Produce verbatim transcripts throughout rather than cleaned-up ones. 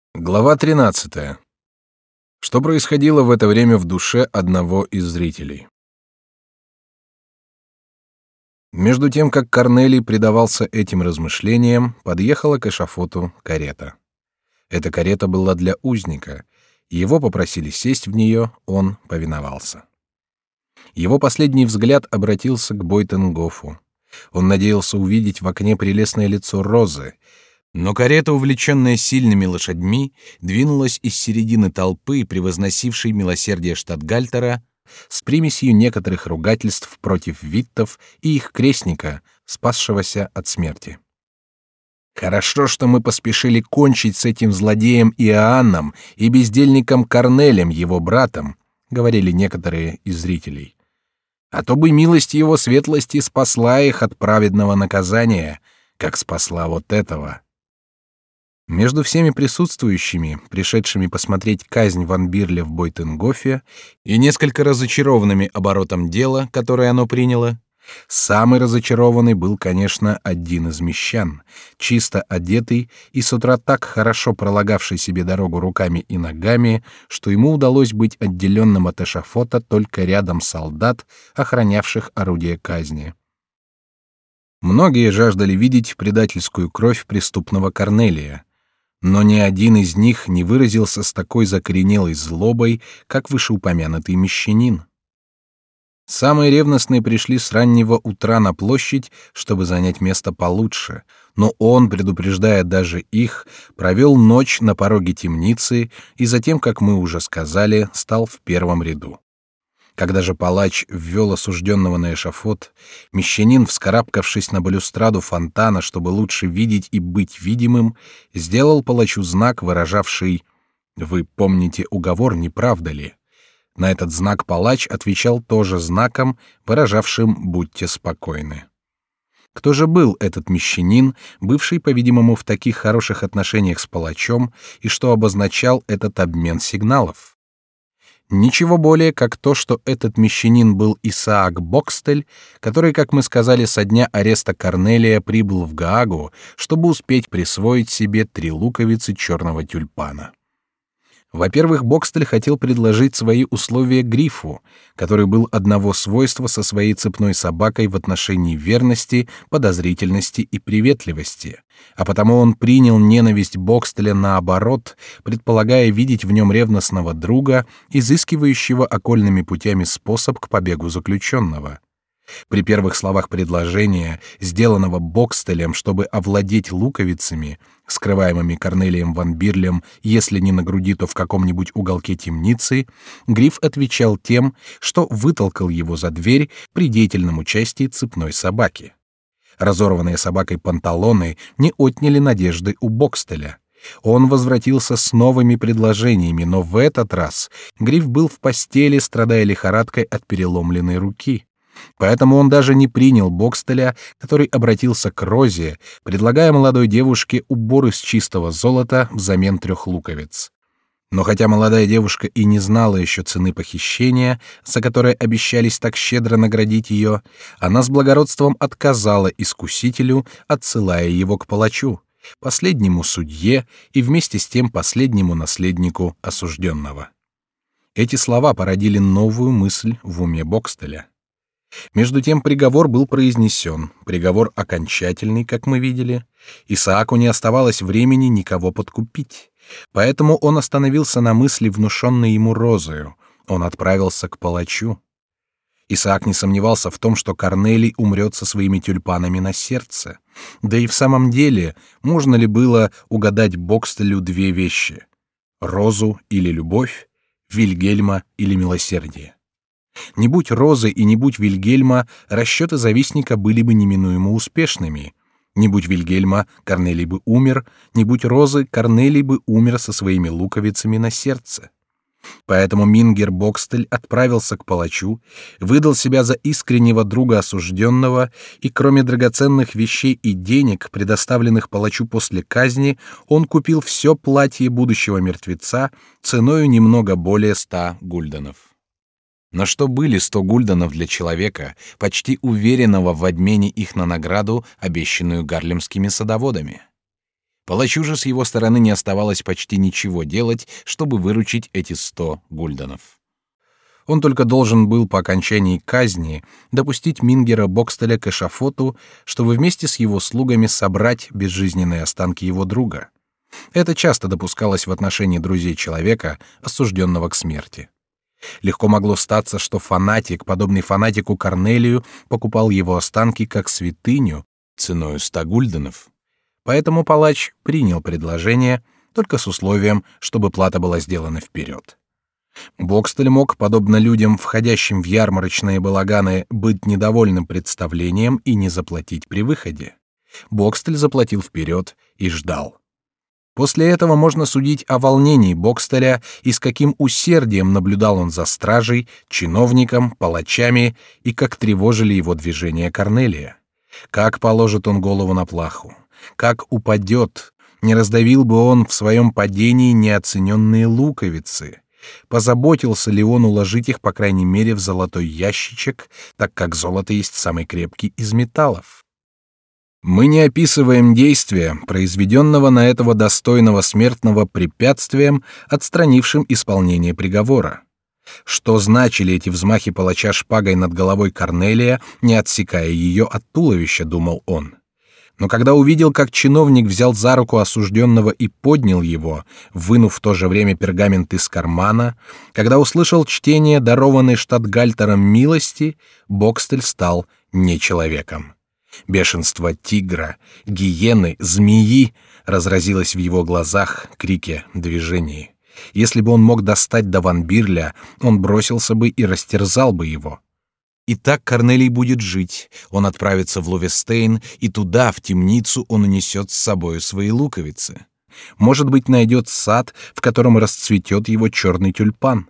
Глава тринадцатая. Что происходило в это время в душе одного из зрителей? Между тем, как Корнелий предавался этим размышлениям, подъехала к эшафоту карета. Эта карета была для узника. Его попросили сесть в нее, он повиновался. Его последний взгляд обратился к Бойтенгофу. Он надеялся увидеть в окне прелестное лицо Розы, но карета, увлеченная сильными лошадьми, двинулась из середины толпы, превозносившей милосердие штатгальтера, с примесью некоторых ругательств против виттов и их крестника, спасшегося от смерти. «Хорошо, что мы поспешили кончить с этим злодеем Иоанном и бездельником Корнелем, его братом», — говорили некоторые из зрителей. «А то бы милость его светлости спасла их от праведного наказания, как спасла вот этого». Между всеми присутствующими, пришедшими посмотреть казнь Ван Бирля в Бойтенгофе, и несколько разочарованными оборотом дела, которое оно приняло, самый разочарованный был, конечно, один из мещан, чисто одетый и с утра так хорошо пролагавший себе дорогу руками и ногами, что ему удалось быть отделенным от эшафота только рядом солдат, охранявших орудие казни. Многие жаждали видеть предательскую кровь преступного Корнелия, но ни один из них не выразился с такой закоренелой злобой, как вышеупомянутый мещанин. Самые ревностные пришли с раннего утра на площадь, чтобы занять место получше, но он, предупреждая даже их, провел ночь на пороге темницы и затем, как мы уже сказали, стал в первом ряду. Когда же палач ввел осужденного на эшафот, мещанин, вскарабкавшись на балюстраду фонтана, чтобы лучше видеть и быть видимым, сделал палачу знак, выражавший «Вы помните уговор, не правда ли?». На этот знак палач отвечал тоже знаком, выражавшим «Будьте спокойны». Кто же был этот мещанин, бывший, по-видимому, в таких хороших отношениях с палачом, и что обозначал этот обмен сигналов? Ничего более, как то, что этот мещанин был Исаак Бокстель, который, как мы сказали, со дня ареста Корнелия прибыл в Гаагу, чтобы успеть присвоить себе три луковицы черного тюльпана. Во-первых, Бокстель хотел предложить свои условия Грифу, который был одного свойства со своей цепной собакой в отношении верности, подозрительности и приветливости, а потому он принял ненависть Бокстеля наоборот, предполагая видеть в нем ревностного друга, изыскивающего окольными путями способ к побегу заключенного. При первых словах предложения, сделанного Бокстелем, чтобы овладеть луковицами, скрываемыми Корнелием Ван Бирлем, если не на груди, то в каком-нибудь уголке темницы, Гриф отвечал тем, что вытолкал его за дверь при деятельном участии цепной собаки. Разорванные собакой панталоны не отняли надежды у Бокстеля. Он возвратился с новыми предложениями, но в этот раз Гриф был в постели, страдая лихорадкой от переломленной руки. Поэтому он даже не принял Бокстеля, который обратился к Розе, предлагая молодой девушке убор из чистого золота взамен трех луковиц. Но хотя молодая девушка и не знала еще цены похищения, за которое обещались так щедро наградить ее, она с благородством отказала искусителю, отсылая его к палачу, последнему судье и вместе с тем последнему наследнику осужденного. Эти слова породили новую мысль в уме Бокстеля. Между тем приговор был произнесен, приговор окончательный, как мы видели. Исааку не оставалось времени никого подкупить, поэтому он остановился на мысли, внушенной ему Розою. Он отправился к палачу. Исаак не сомневался в том, что Корнелий умрет со своими тюльпанами на сердце. Да и в самом деле, можно ли было угадать Бокстелю две вещи: Розу или любовь, Вильгельма или милосердие? Не будь Розы и не будь Вильгельма, расчеты завистника были бы неминуемо успешными. Не будь Вильгельма, Корнелий бы умер, не будь Розы, Корнелий бы умер со своими луковицами на сердце. Поэтому Мингер Бокстель отправился к палачу, выдал себя за искреннего друга осужденного, и кроме драгоценных вещей и денег, предоставленных палачу после казни, он купил все платье будущего мертвеца ценою немного более ста гульденов. Но что были сто гульденов для человека, почти уверенного в обмене их на награду, обещанную гарлемскими садоводами? Палачу же с его стороны не оставалось почти ничего делать, чтобы выручить эти сто гульденов. Он только должен был по окончании казни допустить Мингера Бокстеля к эшафоту, чтобы вместе с его слугами собрать безжизненные останки его друга. Это часто допускалось в отношении друзей человека, осужденного к смерти. Легко могло статься, что фанатик, подобный фанатику Корнелию, покупал его останки как святыню ценою ста гульденов. Поэтому палач принял предложение, только с условием, чтобы плата была сделана вперед. Бокстель мог, подобно людям, входящим в ярмарочные балаганы, быть недовольным представлением и не заплатить при выходе. Бокстель заплатил вперед и ждал. После этого можно судить о волнении Бокстеля и с каким усердием наблюдал он за стражей, чиновником, палачами и как тревожили его движения Корнелия. Как положит он голову на плаху, как упадет, не раздавил бы он в своем падении неоцененные луковицы. Позаботился ли он уложить их, по крайней мере, в золотой ящичек, так как золото есть самый крепкий из металлов? Мы не описываем действия, произведенного на этого достойного смертного препятствием, отстранившим исполнение приговора. Что значили эти взмахи палача шпагой над головой Корнелия, не отсекая ее от туловища, думал он. Но когда увидел, как чиновник взял за руку осужденного и поднял его, вынув в то же время пергамент из кармана, когда услышал чтение дарованной штатгальтером милости, Бокстель стал не человеком. Бешенство тигра, гиены, змеи разразилось в его глазах, крике, движении. Если бы он мог достать до Ван Бирля, он бросился бы и растерзал бы его. И так Корнелий будет жить. Он отправится в Ловестейн, и туда, в темницу, он унесет с собою свои луковицы. Может быть, найдет сад, в котором расцветет его черный тюльпан.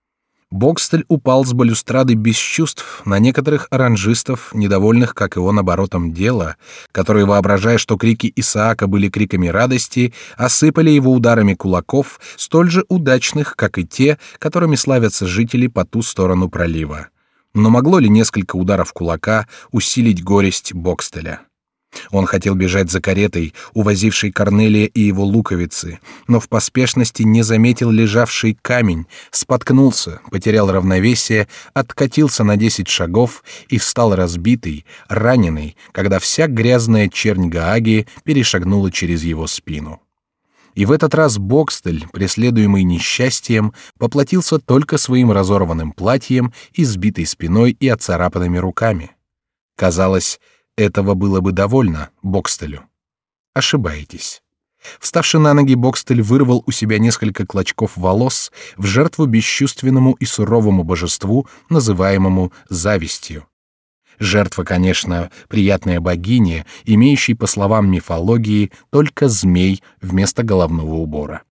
Бокстель упал с балюстрады без чувств на некоторых оранжистов, недовольных, как и он, оборотом дела, которые, воображая, что крики Исаака были криками радости, осыпали его ударами кулаков, столь же удачных, как и те, которыми славятся жители по ту сторону пролива. Но могло ли несколько ударов кулака усилить горесть Бокстеля? Он хотел бежать за каретой, увозившей Корнелия и его луковицы, но в поспешности не заметил лежавший камень, споткнулся, потерял равновесие, откатился на десять шагов и встал разбитый, раненый, когда вся грязная чернь Гааги перешагнула через его спину. И в этот раз Бокстель, преследуемый несчастьем, поплатился только своим разорванным платьем, избитой спиной и отцарапанными руками. Казалось, этого было бы довольно Бокстелю. Ошибаетесь. Вставший на ноги, Бокстель вырвал у себя несколько клочков волос в жертву бесчувственному и суровому божеству, называемому завистью. Жертва, конечно, приятная богине, имеющей, по словам мифологии, только змей вместо головного убора.